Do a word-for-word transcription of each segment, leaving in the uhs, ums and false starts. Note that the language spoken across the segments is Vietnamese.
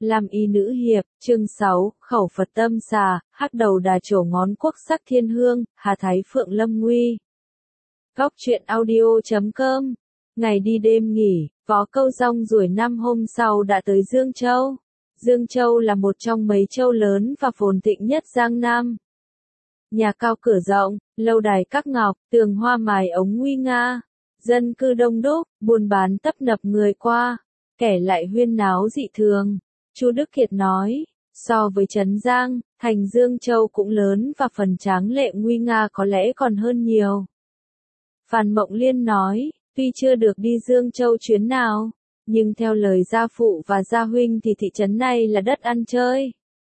Làm y nữ hiệp, chương sáu, khẩu Phật tâm xà, hắc đầu đà trổ ngón quốc sắc thiên hương, Hà Thái Phượng Lâm Nguy. Góc truyện audio chấm com. Ngày đi đêm nghỉ, vó câu rong ruổi năm hôm sau đã tới Dương Châu. Dương Châu là một trong mấy châu lớn và phồn thịnh nhất Giang Nam. Nhà cao cửa rộng, lâu đài các ngọc, tường hoa mài ống nguy nga. Dân cư đông đúc, buôn bán tấp nập người qua, kẻ lại huyên náo dị thường. Chu Đức Kiệt nói, so với Trấn Giang, thành Dương Châu cũng lớn và phần tráng lệ nguy nga có lẽ còn hơn nhiều. Phan Mộng Liên nói, tuy chưa được đi Dương Châu chuyến nào, nhưng theo lời gia phụ và gia huynh thì thị trấn này là đất ăn chơi.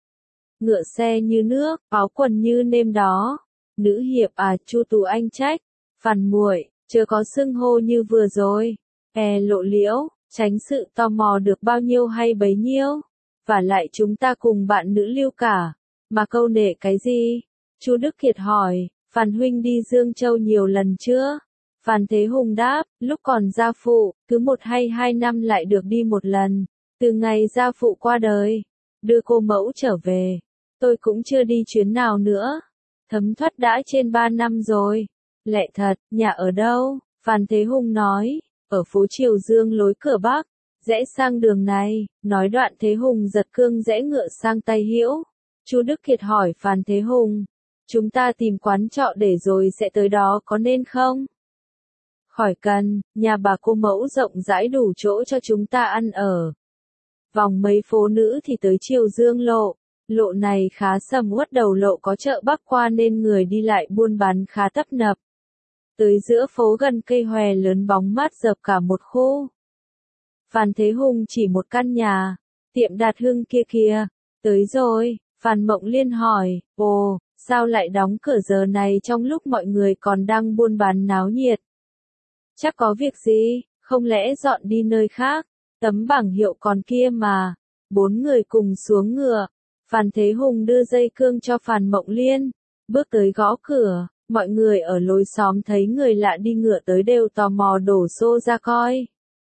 Ngựa xe như nước, áo quần như nêm đó. Nữ hiệp à, Chu Tú Anh trách, Phan muội, chưa có xưng hô như vừa rồi. E lộ liễu, tránh sự tò mò được bao nhiêu hay bấy nhiêu. Và lại chúng ta cùng bạn nữ lưu cả, mà câu nệ cái gì? Chu Đức Kiệt hỏi, Phan huynh đi Dương Châu nhiều lần chưa? Phan Thế Hùng đáp, lúc còn gia phụ, cứ một hay hai năm lại được đi một lần. Từ ngày gia phụ qua đời, đưa cô mẫu trở về, tôi cũng chưa đi chuyến nào nữa. Thấm thoát đã trên ba năm rồi. Lẹ thật, nhà ở đâu? Phan Thế Hùng nói, ở phố Triều Dương lối cửa Bắc. Rẽ sang đường này, nói đoạn Thế Hùng giật cương rẽ ngựa sang tay hữu. Chu Đức Kiệt hỏi Phan Thế Hùng, chúng ta tìm quán trọ để rồi sẽ tới đó có nên không? Khỏi cần, nhà bà cô mẫu rộng rãi đủ chỗ cho chúng ta ăn ở. Vòng mấy phố nữ thì tới Triều Dương lộ, lộ này khá sầm uất, đầu lộ có chợ Bắc qua nên người đi lại buôn bán khá tấp nập. Tới giữa phố gần cây hòe lớn bóng mát dập cả một khu. Phan Thế Hùng chỉ một căn nhà, tiệm Đạt Hưng kia kìa, tới rồi. Phan Mộng Liên hỏi, ồ, sao lại đóng cửa giờ này trong lúc mọi người còn đang buôn bán náo nhiệt? Chắc có việc gì, không lẽ dọn đi nơi khác? Tấm bảng hiệu còn kia mà. Bốn người cùng xuống ngựa. Phan Thế Hùng đưa dây cương cho Phan Mộng Liên, bước tới gõ cửa. Mọi người ở lối xóm thấy người lạ đi ngựa tới đều tò mò đổ xô ra coi.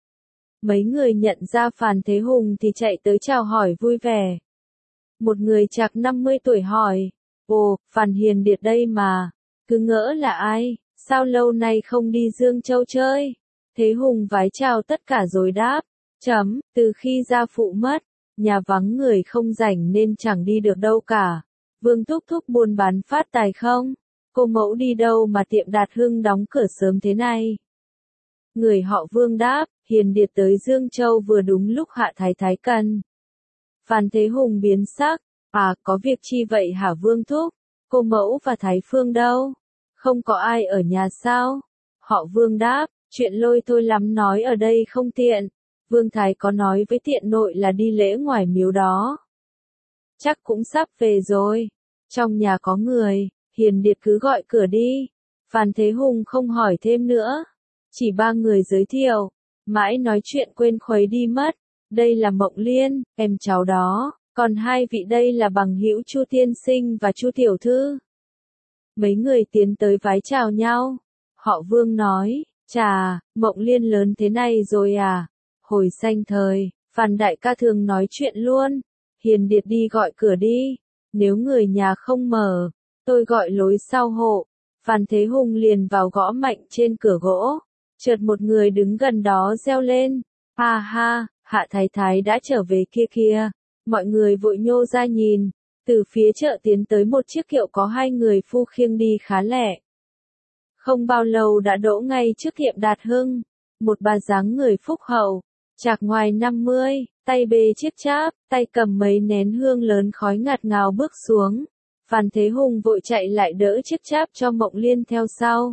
Mấy người nhận ra Phan Thế Hùng thì chạy tới chào hỏi vui vẻ. Một người chạc năm mươi tuổi hỏi, ồ, Phan Hiền Điệt đây mà, cứ ngỡ là ai, sao lâu nay không đi Dương Châu chơi? Thế Hùng vái chào tất cả rồi đáp, chấm, từ khi gia phụ mất, nhà vắng người không rảnh nên chẳng đi được đâu cả. Vương thúc thúc buôn bán phát tài không? Cô mẫu đi đâu mà tiệm Đạt Hưng đóng cửa sớm thế này? Người họ Vương đáp, Hiền Điệt tới Dương Châu vừa đúng lúc Hạ Thái Thái cần. Phan Thế Hùng biến sắc, à, có việc chi vậy hả Vương thúc? Cô mẫu và Thái Phương đâu? Không có ai ở nhà sao? Họ Vương đáp, chuyện lôi thôi lắm nói ở đây không tiện. Vương Thái có nói với tiện nội là đi lễ ngoài miếu đó. Chắc cũng sắp về rồi. Trong nhà có người, Hiền Điệt cứ gọi cửa đi. Phan Thế Hùng không hỏi thêm nữa. Chỉ ba người giới thiệu. Mãi nói chuyện quên khuấy đi mất. Đây là Mộng Liên, em cháu đó. Còn hai vị đây là bằng hữu Chu tiên sinh và Chu tiểu thư. Mấy người tiến tới vái chào nhau. Họ Vương nói, chà, Mộng Liên lớn thế này rồi à? Hồi sanh thời, Phan đại ca thường nói chuyện luôn. Hiền Điệt đi gọi cửa đi. Nếu người nhà không mở, tôi gọi lối sau hộ. Phan Thế Hùng liền vào gõ mạnh trên cửa gỗ. Chợt một người đứng gần đó reo lên. Ha ha, Hạ Thái Thái đã trở về kia kìa. Mọi người vội nhô ra nhìn. Từ phía chợ tiến tới một chiếc kiệu có hai người phu khiêng đi khá lẹ. Không bao lâu đã đỗ ngay trước tiệm Đạt Hưng. Một bà dáng người phúc hậu, chạc ngoài năm mươi, tay bê chiếc cháp, tay cầm mấy nén hương lớn khói ngạt ngào bước xuống. Phan Thế Hùng vội chạy lại đỡ chiếc cháp cho Mộng Liên theo sau.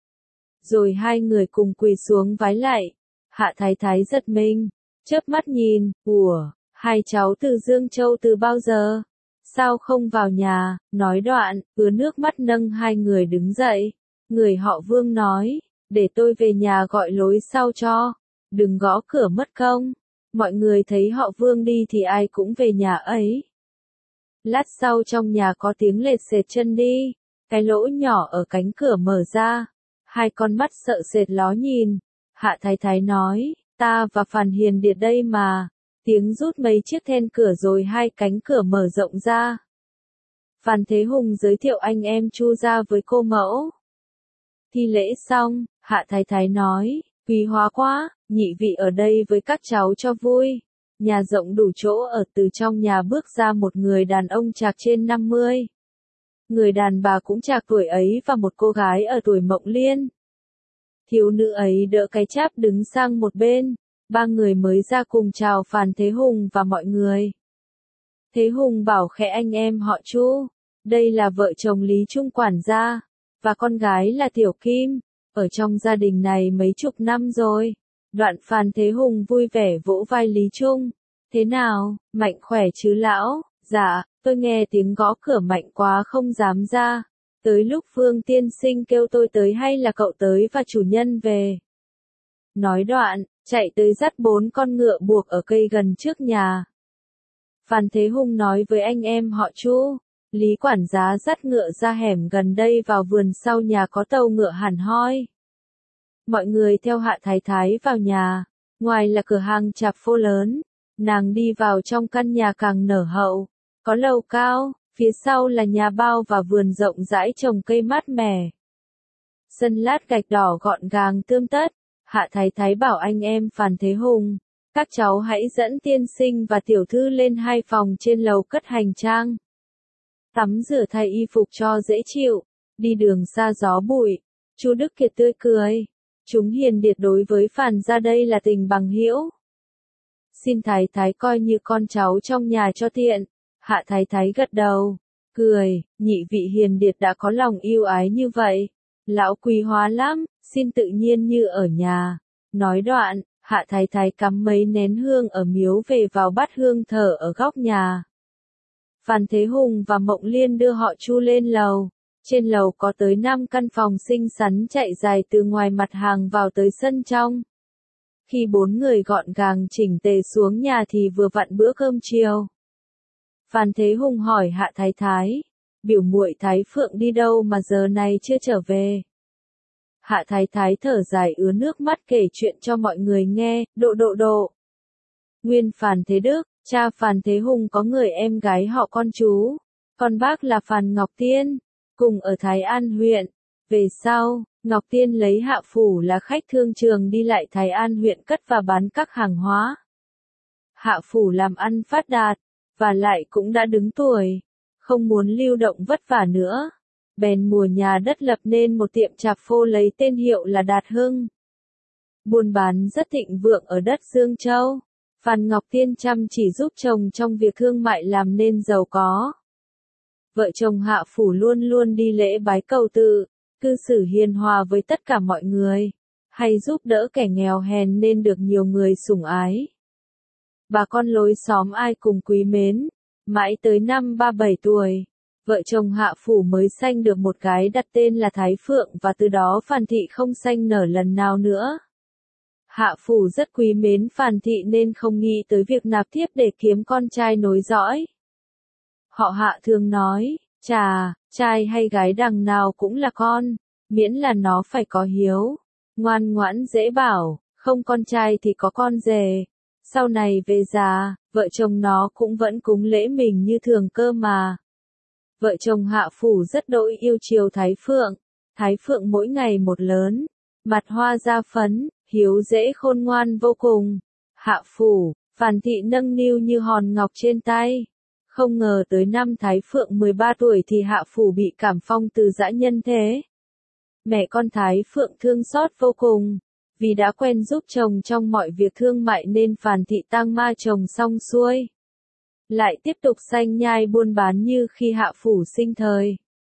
Rồi hai người cùng quỳ xuống vái lại. Hạ Thái Thái giật mình, chớp mắt nhìn, ủa, hai cháu từ Dương Châu từ bao giờ? Sao không vào nhà? Nói đoạn, ứa nước mắt nâng hai người đứng dậy. Người họ Vương nói, để tôi về nhà gọi lối sau cho. Đừng gõ cửa mất công. Mọi người thấy họ Vương đi thì ai cũng về nhà ấy. Lát sau trong nhà có tiếng lệt sệt chân đi. Cái lỗ nhỏ ở cánh cửa mở ra. Hai con mắt sợ sệt ló nhìn. Hạ Thái Thái nói, ta và Phan Hiền Điệt đây mà. Tiếng rút mấy chiếc then cửa rồi hai cánh cửa mở rộng ra. Phan Thế Hùng giới thiệu anh em Chu ra với cô mẫu. Thi lễ xong, Hạ Thái Thái nói, quý hóa quá, nhị vị ở đây với các cháu cho vui. Nhà rộng đủ chỗ ở. Từ trong nhà bước ra một người đàn ông chạc trên năm mươi. Người đàn bà cũng chạc tuổi ấy và một cô gái ở tuổi Mộng Liên. Thiếu nữ ấy đỡ cái cháp đứng sang một bên. Ba người mới ra cùng chào Phan Thế Hùng và mọi người. Thế Hùng bảo khẽ anh em họ Chu, đây là vợ chồng Lý Trung quản gia, và con gái là Tiểu Kim, ở trong gia đình này mấy chục năm rồi. Đoạn Phan Thế Hùng vui vẻ vỗ vai Lý Trung. Thế nào, mạnh khỏe chứ lão? Dạ, tôi nghe tiếng gõ cửa mạnh quá không dám ra. Tới lúc Phương tiên sinh kêu tôi tới hay là cậu tới và chủ nhân về? Nói đoạn, chạy tới dắt bốn con ngựa buộc ở cây gần trước nhà. Phan Thế Hùng nói với anh em họ Chu, Lý quản gia dắt ngựa ra hẻm gần đây vào vườn sau nhà có tàu ngựa hẳn hoi. Mọi người theo Hạ Thái Thái vào nhà, ngoài là cửa hàng chạp phô lớn, nàng đi vào trong căn nhà càng nở hậu, có lầu cao, phía sau là nhà bao và vườn rộng rãi trồng cây mát mẻ. Sân lát gạch đỏ gọn gàng tươm tất. Hạ Thái Thái bảo anh em Phan Thế Hùng, các cháu hãy dẫn tiên sinh và tiểu thư lên hai phòng trên lầu cất hành trang. Tắm rửa thay y phục cho dễ chịu, đi đường xa gió bụi. Chu Đức Kiệt tươi cười. Chúng hiền điệt đối với Phan gia đây là tình bằng hữu. Xin Thái Thái coi như con cháu trong nhà cho tiện. Hạ Thái Thái gật đầu, cười, nhị vị hiền điệt đã có lòng yêu ái như vậy. Lão quý hóa lắm, xin tự nhiên như ở nhà. Nói đoạn, Hạ Thái Thái cắm mấy nén hương ở miếu về vào bát hương thờ ở góc nhà. Phan Thế Hùng và Mộng Liên đưa họ Chu lên lầu. Trên lầu có tới năm căn phòng xinh xắn chạy dài từ ngoài mặt hàng vào tới sân trong. Khi bốn người gọn gàng chỉnh tề xuống nhà thì vừa vặn bữa cơm chiều. Phan Thế Hùng hỏi Hạ Thái Thái, biểu muội Thái Phượng đi đâu mà giờ này chưa trở về? Hạ Thái Thái thở dài ứa nước mắt kể chuyện cho mọi người nghe, độ độ độ. Nguyên Phan Thế Đức, cha Phan Thế Hùng có người em gái họ con chú, con bác là Phan Ngọc Tiên, cùng ở Thái An huyện. Về sau, Ngọc Tiên lấy Hạ Phủ là khách thương trường đi lại Thái An huyện cất và bán các hàng hóa. Hạ Phủ làm ăn phát đạt, và lại cũng đã đứng tuổi, không muốn lưu động vất vả nữa. Bèn mùa nhà đất lập nên một tiệm chạp phô lấy tên hiệu là Đạt Hưng. Buôn bán rất thịnh vượng ở đất Dương Châu. Phan Ngọc Tiên chăm chỉ giúp chồng trong việc thương mại làm nên giàu có. Vợ chồng Hạ Phủ luôn luôn đi lễ bái cầu tự, cư xử hiền hòa với tất cả mọi người, hay giúp đỡ kẻ nghèo hèn nên được nhiều người sủng ái. Bà con lối xóm ai cùng quý mến, mãi tới năm ba bảy tuổi, vợ chồng Hạ Phủ mới sanh được một gái đặt tên là Thái Phượng và từ đó Phan Thị không sanh nở lần nào nữa. Hạ Phủ rất quý mến Phan Thị nên không nghĩ tới việc nạp thiếp để kiếm con trai nối dõi. Họ Hạ thường nói, chà, trai hay gái đằng nào cũng là con, miễn là nó phải có hiếu, ngoan ngoãn dễ bảo, không con trai thì có con rể. Sau này về già, vợ chồng nó cũng vẫn cúng lễ mình như thường cơ mà. Vợ chồng Hạ Phủ rất đỗi yêu chiều Thái Phượng. Thái Phượng mỗi ngày một lớn, mặt hoa da phấn, hiếu dễ khôn ngoan vô cùng. Hạ Phủ, Phan Thị nâng niu như hòn ngọc trên tay. Không ngờ tới năm Thái Phượng mười ba tuổi thì Hạ Phủ bị cảm phong từ dã nhân thế. Mẹ con Thái Phượng thương xót vô cùng. Vì đã quen giúp chồng trong mọi việc thương mại nên Phan Thị tang ma chồng xong xuôi. Lại tiếp tục sanh nhai buôn bán như khi Hạ Phủ sinh thời.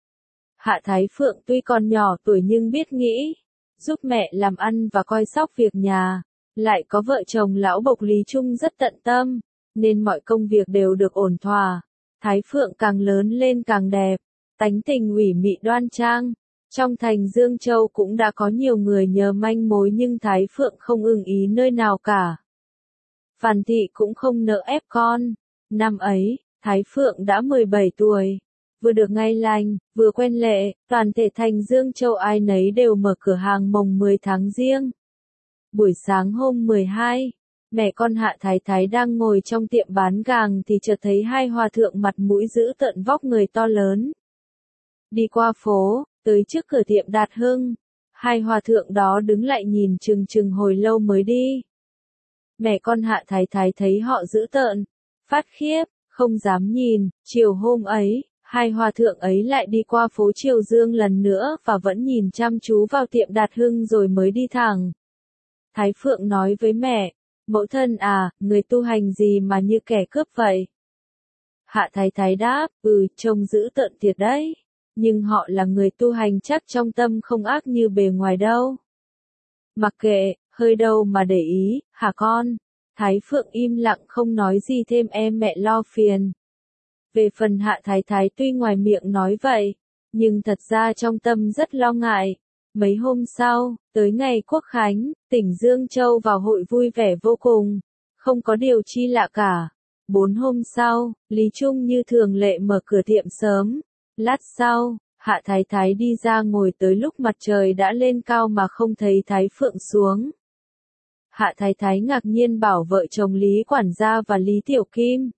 Hạ Thái Phượng tuy còn nhỏ tuổi nhưng biết nghĩ, giúp mẹ làm ăn và coi sóc việc nhà. Lại có vợ chồng lão bộc Lý Trung rất tận tâm, nên mọi công việc đều được ổn thỏa. Thái Phượng càng lớn lên càng đẹp, tánh tình ủy mị đoan trang. Trong thành Dương Châu cũng đã có nhiều người nhờ manh mối nhưng Thái Phượng không ưng ý nơi nào cả. Phan Thị cũng không nỡ ép con. Năm ấy, Thái Phượng đã mười bảy tuổi. Vừa được ngày lành, vừa quen lệ, toàn thể thành Dương Châu ai nấy đều mở cửa hàng mồng mười tháng Giêng. Buổi sáng hôm mười hai, Mẹ con Hạ Thái Thái đang ngồi trong tiệm bán gàng thì chợt thấy hai hòa thượng mặt mũi dữ tợn vóc người to lớn. Đi qua phố, tới trước cửa tiệm Đạt Hưng. Hai hòa thượng đó đứng lại nhìn chừng chừng hồi lâu mới đi. Mẹ con Hạ Thái Thái thấy họ dữ tợn, phát khiếp, không dám nhìn. Chiều hôm ấy, hai hòa thượng ấy lại đi qua phố Triều Dương lần nữa và vẫn nhìn chăm chú vào tiệm Đạt Hưng rồi mới đi thẳng. Thái Phượng nói với mẹ, mẫu thân à, người tu hành gì mà như kẻ cướp vậy? Hạ Thái Thái đáp, ừ, trông dữ tợn thiệt đấy. Nhưng họ là người tu hành chắc trong tâm không ác như bề ngoài đâu. Mặc kệ, hơi đâu mà để ý, hả con? Thái Phượng im lặng không nói gì thêm, em mẹ lo phiền. Về phần Hạ Thái Thái tuy ngoài miệng nói vậy, nhưng thật ra trong tâm rất lo ngại. Mấy hôm sau, tới ngày Quốc Khánh, tỉnh Dương Châu vào hội vui vẻ vô cùng, không có điều chi lạ cả. Bốn hôm sau, Lý Trung như thường lệ mở cửa tiệm sớm. Lát sau, Hạ Thái Thái đi ra ngồi tới lúc mặt trời đã lên cao mà không thấy Thái Phượng xuống. Hạ Thái Thái ngạc nhiên bảo vợ chồng Lý quản gia và Lý Tiểu Kim.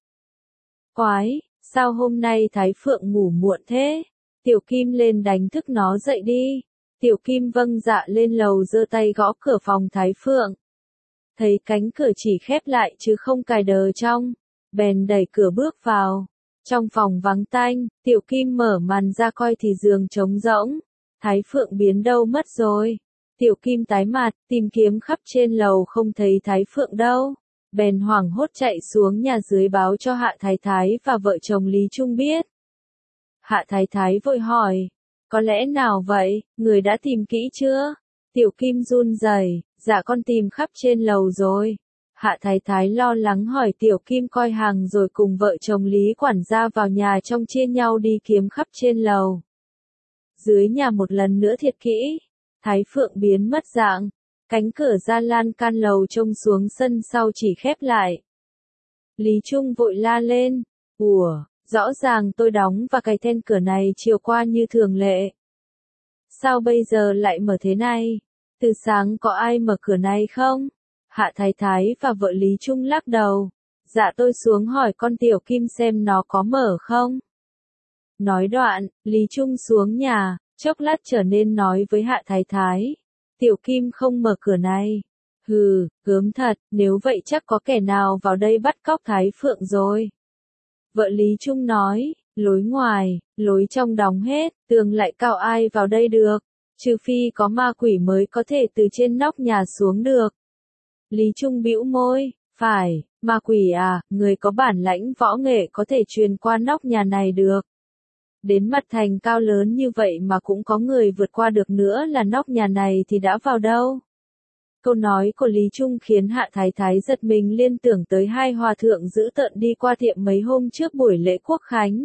Quái, sao hôm nay Thái Phượng ngủ muộn thế? Tiểu Kim lên đánh thức nó dậy đi. Tiểu Kim vâng dạ lên lầu giơ tay gõ cửa phòng Thái Phượng. Thấy cánh cửa chỉ khép lại chứ không cài đờ trong, bèn đẩy cửa bước vào. Trong phòng vắng tanh, Tiểu Kim mở màn ra coi thì giường trống rỗng. Thái Phượng biến đâu mất rồi? Tiểu Kim tái mặt, tìm kiếm khắp trên lầu không thấy Thái Phượng đâu. Bèn hoảng hốt chạy xuống nhà dưới báo cho Hạ Thái Thái và vợ chồng Lý Trung biết. Hạ Thái Thái vội hỏi, có lẽ nào vậy, người đã tìm kỹ chưa? Tiểu Kim run rẩy, dạ con tìm khắp trên lầu rồi. Hạ Thái Thái lo lắng hỏi Tiểu Kim coi hàng rồi cùng vợ chồng Lý quản gia vào nhà trong chia nhau đi kiếm khắp trên lầu. Dưới nhà một lần nữa thiệt kỹ, Thái Phượng biến mất dạng, cánh cửa ra lan can lầu trông xuống sân sau chỉ khép lại. Lý Trung vội la lên, ủa, rõ ràng tôi đóng và cài then cửa này chiều qua như thường lệ. Sao bây giờ lại mở thế này? Từ sáng có ai mở cửa này không? Hạ Thái Thái và vợ Lý Trung lắc đầu. Dạ tôi xuống hỏi con Tiểu Kim xem nó có mở không. Nói đoạn, Lý Trung xuống nhà, chốc lát trở nên nói với Hạ Thái Thái. Tiểu Kim không mở cửa này. Hừ, gớm thật, nếu vậy chắc có kẻ nào vào đây bắt cóc Thái Phượng rồi. Vợ Lý Trung nói, lối ngoài, lối trong đóng hết, tường lại cao ai vào đây được. Trừ phi có ma quỷ mới có thể từ trên nóc nhà xuống được. Lý Trung bĩu môi, phải, ma quỷ à, người có bản lãnh võ nghệ có thể truyền qua nóc nhà này được. Đến mặt thành cao lớn như vậy mà cũng có người vượt qua được nữa là nóc nhà này thì đã vào đâu. Câu nói của Lý Trung khiến Hạ Thái Thái giật mình liên tưởng tới hai hòa thượng dữ tợn đi qua tiệm mấy hôm trước buổi lễ Quốc Khánh.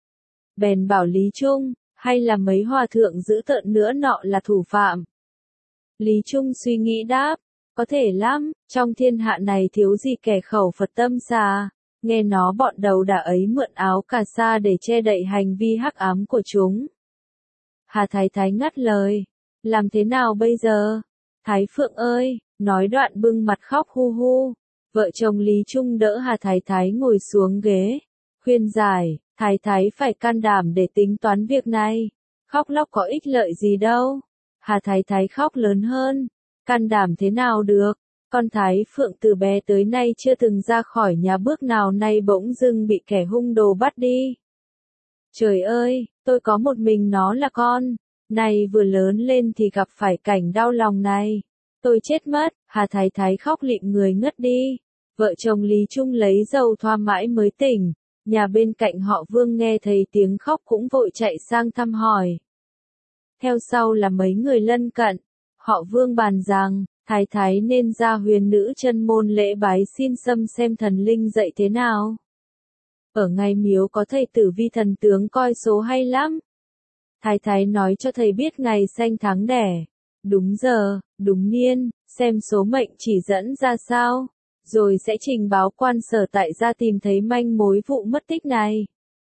Bèn bảo Lý Trung, hay là mấy hòa thượng dữ tợn nữa nọ là thủ phạm. Lý Trung suy nghĩ đáp, có thể lắm, trong thiên hạ này thiếu gì kẻ khẩu Phật tâm xà. Nghe nó bọn đầu đả ấy mượn áo cà sa để che đậy hành vi hắc ám của chúng. Hà Thái Thái ngắt lời, làm thế nào bây giờ? Thái Phượng ơi, nói đoạn bưng mặt khóc hu hu. Vợ chồng Lý Trung đỡ Hà Thái Thái ngồi xuống ghế, khuyên giải, Thái Thái phải can đảm để tính toán việc này. Khóc lóc có ích lợi gì đâu. Hà Thái Thái khóc lớn hơn, can đảm thế nào được? Con Thái Phượng từ bé tới nay chưa từng ra khỏi nhà bước nào, nay bỗng dưng bị kẻ hung đồ bắt đi. Trời ơi, tôi có một mình nó là con, này vừa lớn lên thì gặp phải cảnh đau lòng này. Tôi chết mất. Hà Thái Thái khóc lịm người ngất đi. Vợ chồng Lý Trung lấy dầu thoa mãi mới tỉnh. Nhà bên cạnh họ Vương nghe thấy tiếng khóc cũng vội chạy sang thăm hỏi. Theo sau là mấy người lân cận. Họ Vương bàn rằng, Thái Thái nên ra huyền nữ chân môn lễ bái xin xâm xem thần linh dạy thế nào. Ở ngay miếu có thầy tử vi thần tướng coi số hay lắm. Thái Thái nói cho thầy biết ngày sanh tháng đẻ, đúng giờ, đúng niên, xem số mệnh chỉ dẫn ra sao, rồi sẽ trình báo quan sở tại ra tìm thấy manh mối vụ mất tích này.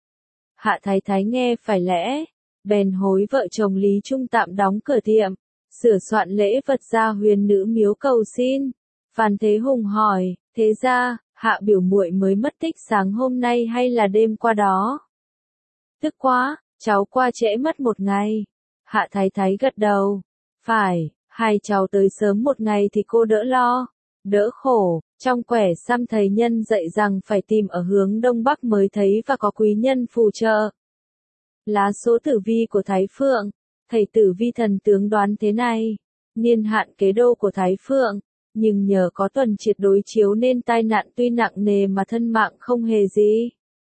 Hạ Thái Thái nghe phải lẽ, bèn hối vợ chồng Lý Trung tạm đóng cửa tiệm, sửa soạn lễ vật ra huyền nữ miếu cầu xin. Phan Thế Hùng hỏi, Thế ra, Hạ biểu muội mới mất tích sáng hôm nay hay là đêm qua đó? Tức quá, cháu qua trễ mất một ngày. Hạ Thái Thái gật đầu. Phải, hai cháu tới sớm một ngày thì cô đỡ lo, đỡ khổ. Trong quẻ xăm thầy nhân dạy rằng phải tìm ở hướng đông bắc mới thấy và có quý nhân phù trợ. Lá số tử vi của Thái Phượng, thầy tử vi thần tướng đoán thế này. Niên hạn kế đô của Thái Phượng, nhưng nhờ có tuần triệt đối chiếu nên tai nạn tuy nặng nề mà thân mạng không hề gì.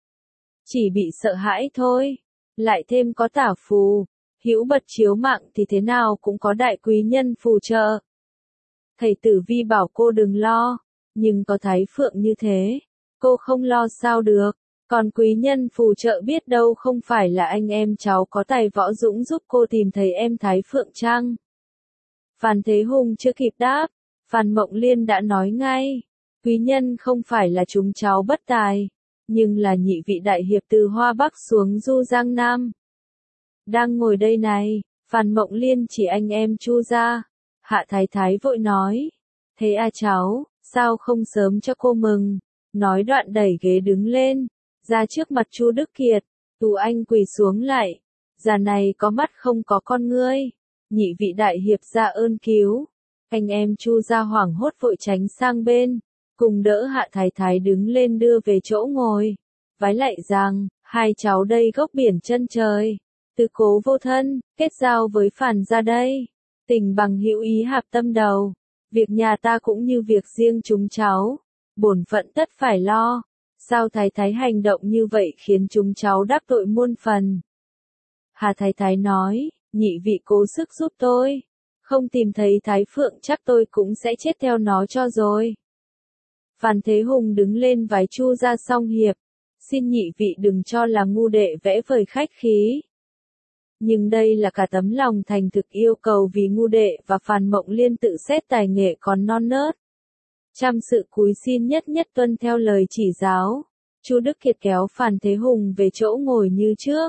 Chỉ bị sợ hãi thôi. Lại thêm có tả phù, hữu bật chiếu mạng thì thế nào cũng có đại quý nhân phù trợ. Thầy tử vi bảo cô đừng lo, nhưng có Thái Phượng như thế, cô không lo sao được. Còn quý nhân phù trợ biết đâu không phải là anh em cháu có tài võ dũng giúp cô tìm thấy em Thái Phượng chăng? Phan Thế Hùng chưa kịp đáp, Phan Mộng Liên đã nói ngay, quý nhân không phải là chúng cháu bất tài, nhưng là nhị vị đại hiệp từ Hoa Bắc xuống Du Giang Nam. Đang ngồi đây này, Phan Mộng Liên chỉ anh em Chu ra. Hạ Thái Thái vội nói, thế à cháu, sao không sớm cho cô mừng? Nói đoạn đẩy ghế đứng lên, ra trước mặt Chu Đức Kiệt. Tú Anh quỳ xuống lại, già này có mắt không có con ngươi. Nhị vị đại hiệp ra ơn cứu. Anh em Chu ra hoảng hốt vội tránh sang bên, cùng đỡ Hạ Thái Thái đứng lên đưa về chỗ ngồi. Vái lạy rằng, hai cháu đây gốc biển chân trời, tứ cố vô thân, kết giao với Phàn ra đây. Tình bằng hữu ý hạp tâm đầu, việc nhà ta cũng như việc riêng chúng cháu, bổn phận tất phải lo. Sao Thái Thái hành động như vậy khiến chúng cháu đắc tội muôn phần? Hà Thái Thái nói, nhị vị cố sức giúp tôi, không tìm thấy Thái Phượng chắc tôi cũng sẽ chết theo nó cho rồi. Phan Thế Hùng đứng lên vái Chu ra song hiệp, xin nhị vị đừng cho là ngu đệ vẽ vời khách khí. Nhưng đây là cả tấm lòng thành thực yêu cầu vì ngu đệ và Phan Mộng Liên tự xét tài nghệ còn non nớt. Trăm sự cúi xin nhất nhất tuân theo lời chỉ giáo. Chu Đức Kiệt kéo Phan Thế Hùng về chỗ ngồi như trước.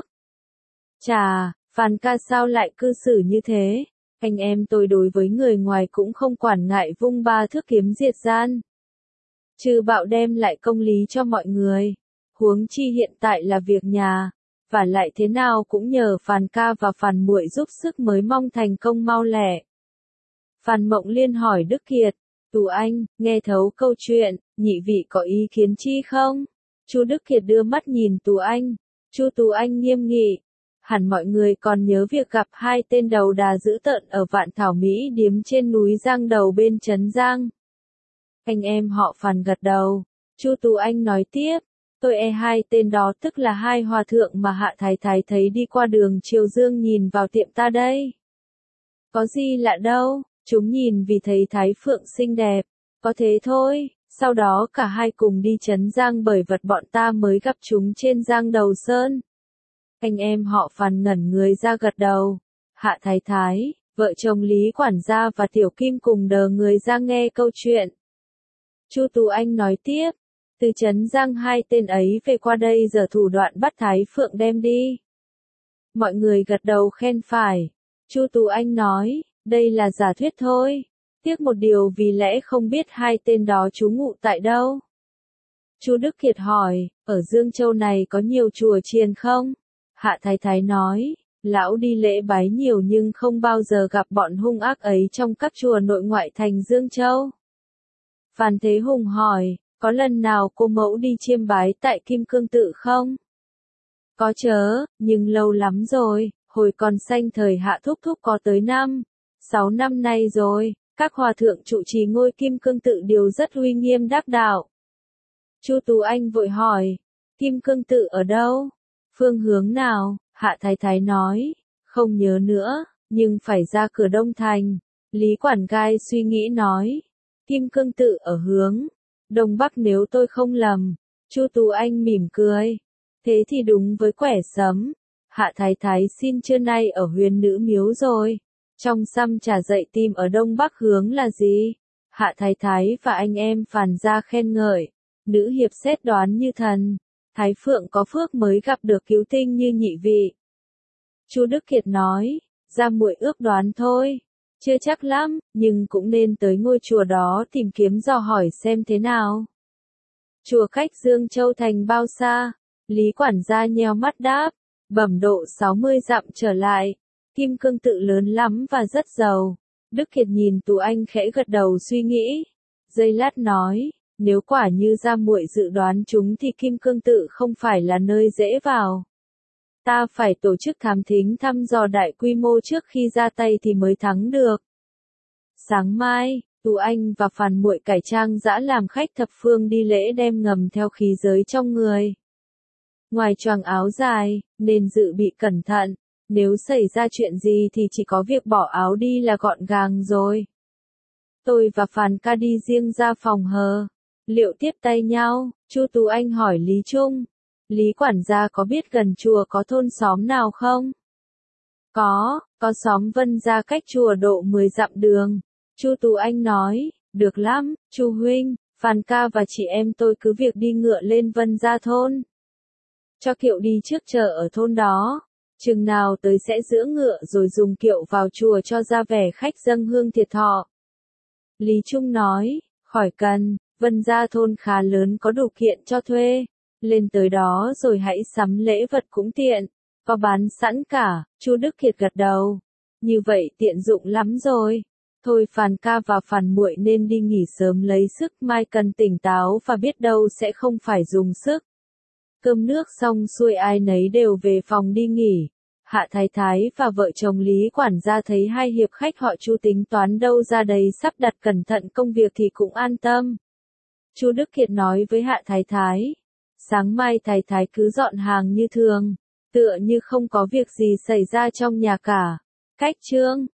Chà, Phan ca sao lại cư xử như thế? Anh em tôi đối với người ngoài cũng không quản ngại vung ba thước kiếm diệt gian. Trừ bạo đem lại công lý cho mọi người. Huống chi hiện tại là việc nhà. Và lại thế nào cũng nhờ Phan ca và Phan muội giúp sức mới mong thành công mau lẹ. Phan Mộng Liên hỏi Đức Kiệt, Tú Anh, nghe thấu câu chuyện, nhị vị có ý kiến chi không? Chu Đức Kiệt đưa mắt nhìn Tú Anh. Chu Tú Anh nghiêm nghị. Hẳn mọi người còn nhớ việc gặp hai tên đầu đà dữ tợn ở Vạn Thảo Mỹ Điếm trên núi Giang Đầu bên Trấn Giang. Anh em họ Phan gật đầu. Chu Tú Anh nói tiếp. Tôi e hai tên đó tức là hai hòa thượng mà Hạ Thái Thái thấy đi qua đường Triều Dương nhìn vào tiệm ta đây. Có gì lạ đâu, chúng nhìn vì thấy Thái Phượng xinh đẹp, có thế thôi, sau đó cả hai cùng đi Trấn Giang bởi vật bọn ta mới gặp chúng trên Giang Đầu Sơn. Anh em họ Phan ngẩn người ra gật đầu. Hạ Thái Thái, vợ chồng Lý quản gia và Tiểu Kim cùng đờ người ra nghe câu chuyện. Chu Tú Anh nói tiếp. Từ Trấn Giang hai tên ấy về qua đây giờ thủ đoạn bắt Thái Phượng đem đi. Mọi người gật đầu khen phải. Chu Tú Anh nói, đây là giả thuyết thôi. Tiếc một điều vì lẽ không biết hai tên đó trú ngụ tại đâu. Chu Đức Kiệt hỏi, ở Dương Châu này có nhiều chùa chiền không? Hạ Thái Thái nói, lão đi lễ bái nhiều nhưng không bao giờ gặp bọn hung ác ấy trong các chùa nội ngoại thành Dương Châu. Phan Thế Hùng hỏi, có lần nào cô mẫu đi chiêm bái tại Kim Cương Tự không? Có chớ, nhưng lâu lắm rồi, hồi còn sanh thời Hạ Thúc Thúc có tới năm, sáu năm nay rồi, các hòa thượng trụ trì ngôi Kim Cương Tự đều rất uy nghiêm đắc đạo. Chu Tú Anh vội hỏi, Kim Cương Tự ở đâu? Phương hướng nào? Hạ Thái Thái nói, không nhớ nữa, nhưng phải ra cửa Đông Thành. Lý Quản Gai suy nghĩ nói, Kim Cương Tự ở hướng Đông Bắc nếu tôi không lầm. Chu Tú Anh mỉm cười. Thế thì đúng với quẻ sấm. Hạ Thái Thái xin trưa nay ở Huyền Nữ Miếu rồi. Trong xăm trà dậy tìm ở Đông Bắc hướng là gì? Hạ Thái Thái và anh em Phàn ra khen ngợi. Nữ hiệp xét đoán như thần. Thái Phượng có phước mới gặp được cứu tinh như nhị vị. Chu Đức Kiệt nói, ra muội ước đoán thôi. Chưa chắc lắm, nhưng cũng nên tới ngôi chùa đó tìm kiếm dò hỏi xem thế nào. Chùa cách Dương Châu thành bao xa? Lý quản gia nheo mắt đáp, bẩm độ sáu mươi dặm trở lại. Kim cương tự lớn lắm và rất giàu. Đức Kiệt nhìn Tú Anh khẽ gật đầu suy nghĩ. Giây lát nói, nếu quả như gia muội dự đoán chúng thì kim cương tự không phải là nơi dễ vào. Ta phải tổ chức thám thính thăm dò đại quy mô trước khi ra tay thì mới thắng được. Sáng mai, Tú Anh và Phàn Muội cải trang dã làm khách thập phương đi lễ đem ngầm theo khí giới trong người. Ngoài choàng áo dài, nên dự bị cẩn thận, nếu xảy ra chuyện gì thì chỉ có việc bỏ áo đi là gọn gàng rồi. Tôi và Phàn ca đi riêng ra phòng hờ. Liệu tiếp tay nhau? Chu Tú Anh hỏi Lý Trung. Lý quản gia có biết gần chùa có thôn xóm nào không? Có, có xóm Vân Gia cách chùa độ mười dặm đường. Chu Tú Anh nói, được lắm, Chu huynh, Phàn ca và chị em tôi cứ việc đi ngựa lên Vân Gia thôn. Cho kiệu đi trước chờ ở thôn đó. Chừng nào tới sẽ giữ ngựa rồi dùng kiệu vào chùa cho ra vẻ khách dâng hương thiệt thọ. Lý Trung nói, khỏi cần, Vân Gia thôn khá lớn có đủ kiện cho thuê. Lên tới đó rồi hãy sắm lễ vật cũng tiện, có bán sẵn cả. Chu Đức Kiệt gật đầu. Như vậy tiện dụng lắm rồi. Thôi Phàn ca và Phàn Muội nên đi nghỉ sớm lấy sức, mai cần tỉnh táo và biết đâu sẽ không phải dùng sức. Cơm nước xong xuôi ai nấy đều về phòng đi nghỉ. Hạ Thái Thái và vợ chồng Lý quản gia thấy hai hiệp khách họ Chu tính toán đâu ra đấy sắp đặt cẩn thận công việc thì cũng an tâm. Chu Đức Kiệt nói với Hạ Thái Thái, sáng mai Thái Thái cứ dọn hàng như thường, tựa như không có việc gì xảy ra trong nhà cả. Cách chương